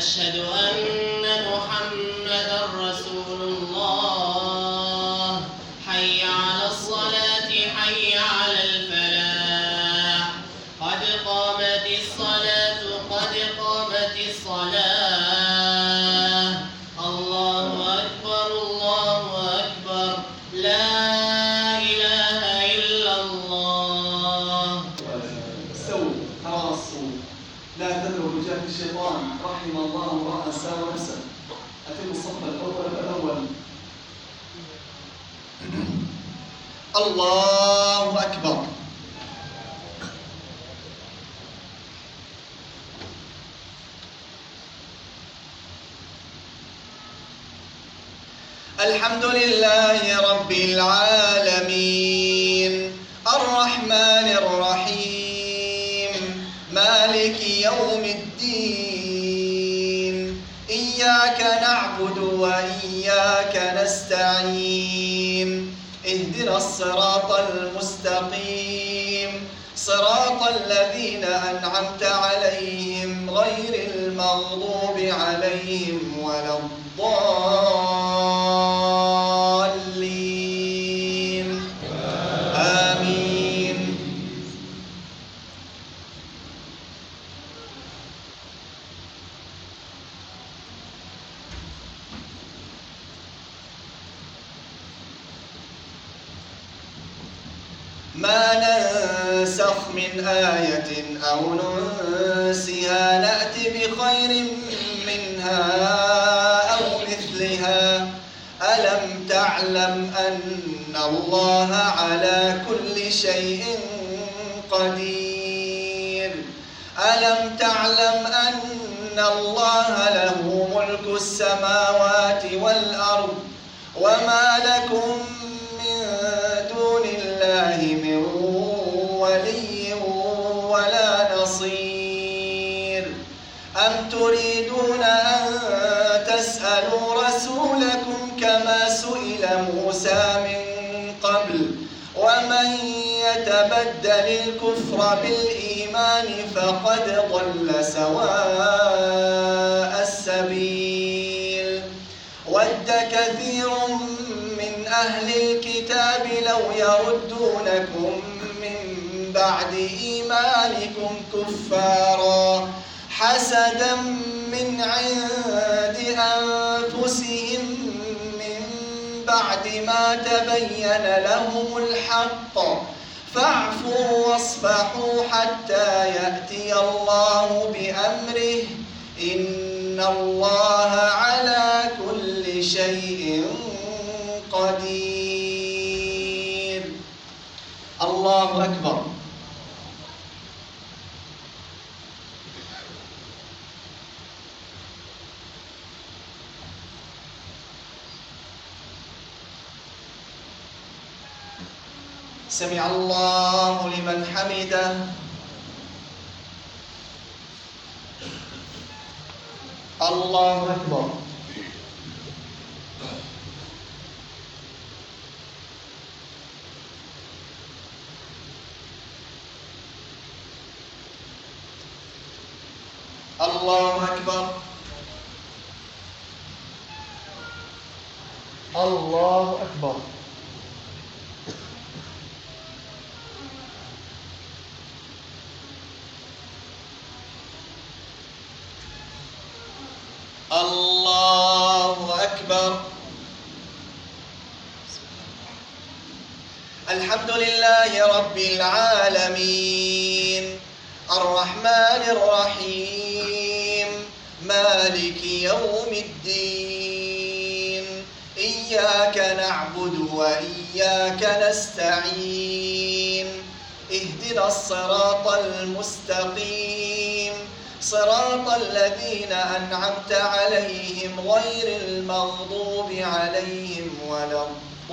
أشهد أن محمدا رسول الله. حي على الصلاة حي على الفلاح. قد قامت الصلاة قد قامت الصلاة. الله أكبر الله أكبر. لا إله إلا الله. استووا تراصوا لا تذروا بجهل الشيطان. رحم الله امرأ ساوى نفسه. أتم الصف الأول فالأول. الله أكبر. الحمد لله رب العالمين الرحمن الرحيم مالك يوم الدين. إياك نعبد وإياك نستعين. اهدنا الصراط المستقيم صراط الذين أنعمت عليهم غير المغضوب عليهم ولا الضالين. آمين. ما ننسخ من آية أو ننسها نأتي بخير منها أو مثلها. ألم تعلم أن الله على كل شيء قدير. ألم تعلم أن الله له ملك السماوات والأرض وما لكم من دون الله من ولي ولا نصير. أم تريدون أن تسألوا رسولكم كما سئل موسى من قبل ومن يتبدل الكفر بالإيمان فقد ضل سواء السبيل. ود كثير من أهل الكتاب لو يردونكم من بعد إيمانكم كفارا حسدا من عند أنفسهم من بعد ما تبين لهم الحق فاعفوا واصفحوا حتى يأتي الله بأمره إن الله على كل شيء قدير. الله أكبر. سمع الله لمن حمده. الله أكبر. الله أكبر. الله أكبر. الله أكبر. الحمد لله رب العالمين الرحمن الرحيم مالك يوم الدين. إياك نعبد وإياك نستعين. اهدنا الصراط المستقيم صراط الذين أنعمت عليهم غير المغضوب عليهم ولا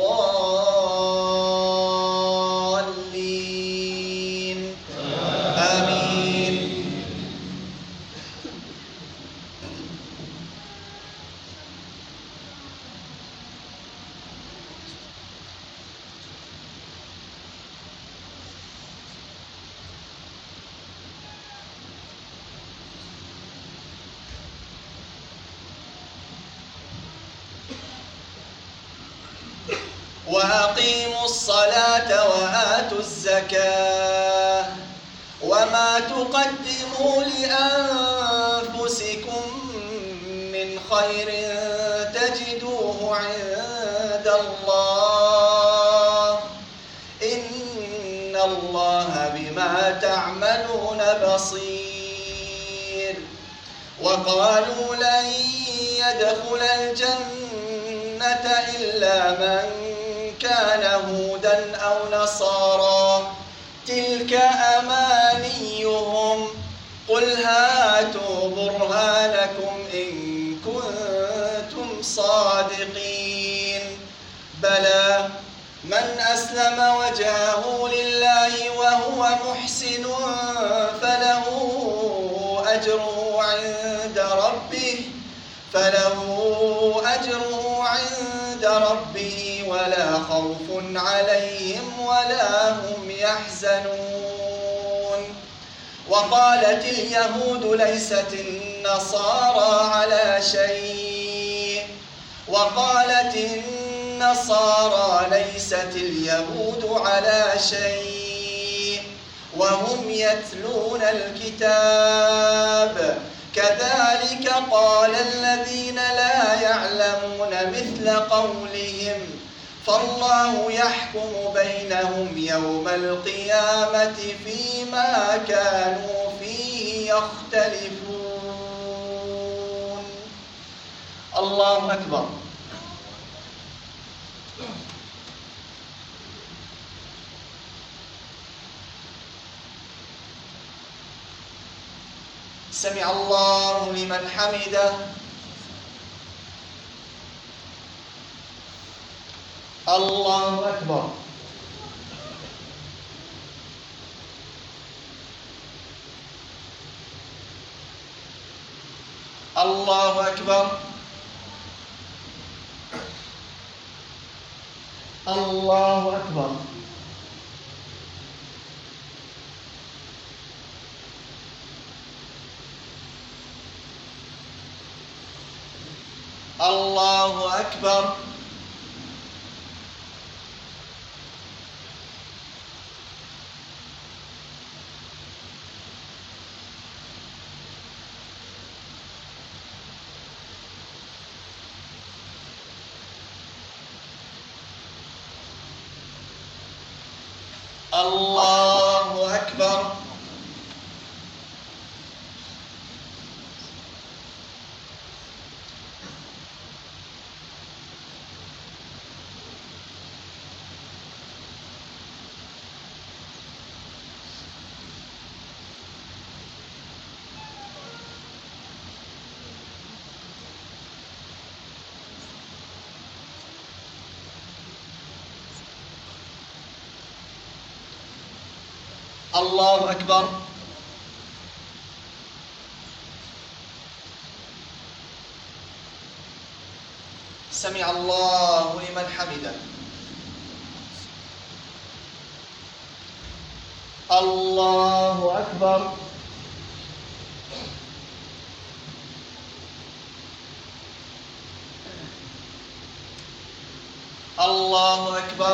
الضالين. آمين. وأقيموا الصلاة وآتوا الزكاة وما تقدموا لأنفسكم من خير تجدوه عند الله إن الله بما تعملون بصير. وقالوا لن يدخل الجنة إلا من كان هودا أو نصارى تلك أمانيهم قل هاتوا برهانكم إن كنتم صادقين بلى من أسلم وجهه لله وهو محسن فله أجره عند ربه ولا خوف عليهم ولا هم يحزنون. وقالت اليهود ليست النصارى على شيء وقالت النصارى ليست اليهود على شيء وهم يتلون الكتاب كذلك قال الذين لا يعلمون مثل قولهم فالله يحكم بينهم يوم القيامة فيما كانوا فيه يختلفون. الله أكبر. سمع الله لمن حمده. الله أكبر. الله أكبر. الله أكبر. الله أكبر. الله أكبر. الله أكبر. سمع الله لمن حمده. الله أكبر. الله أكبر.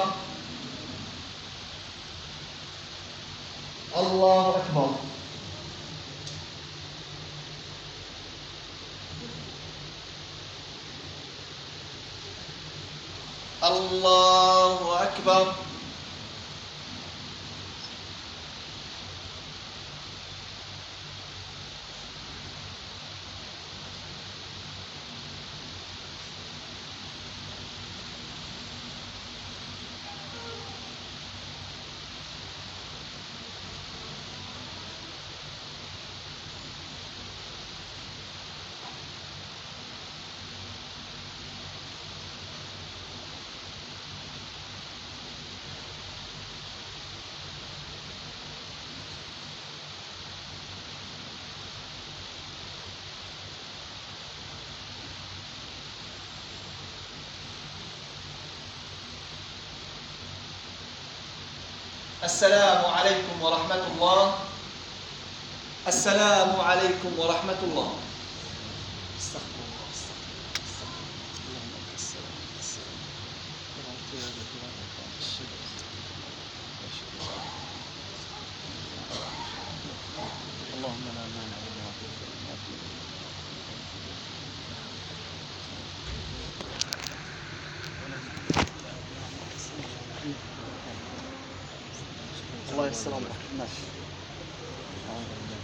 الله أكبر. الله أكبر. السلام عليكم ورحمة الله. السلام عليكم ورحمة الله. استغفر الله. استغفر الله. اللهم لك السلام. اللهم لا مانع لما أعطيت. الله يسلمك. ماشي.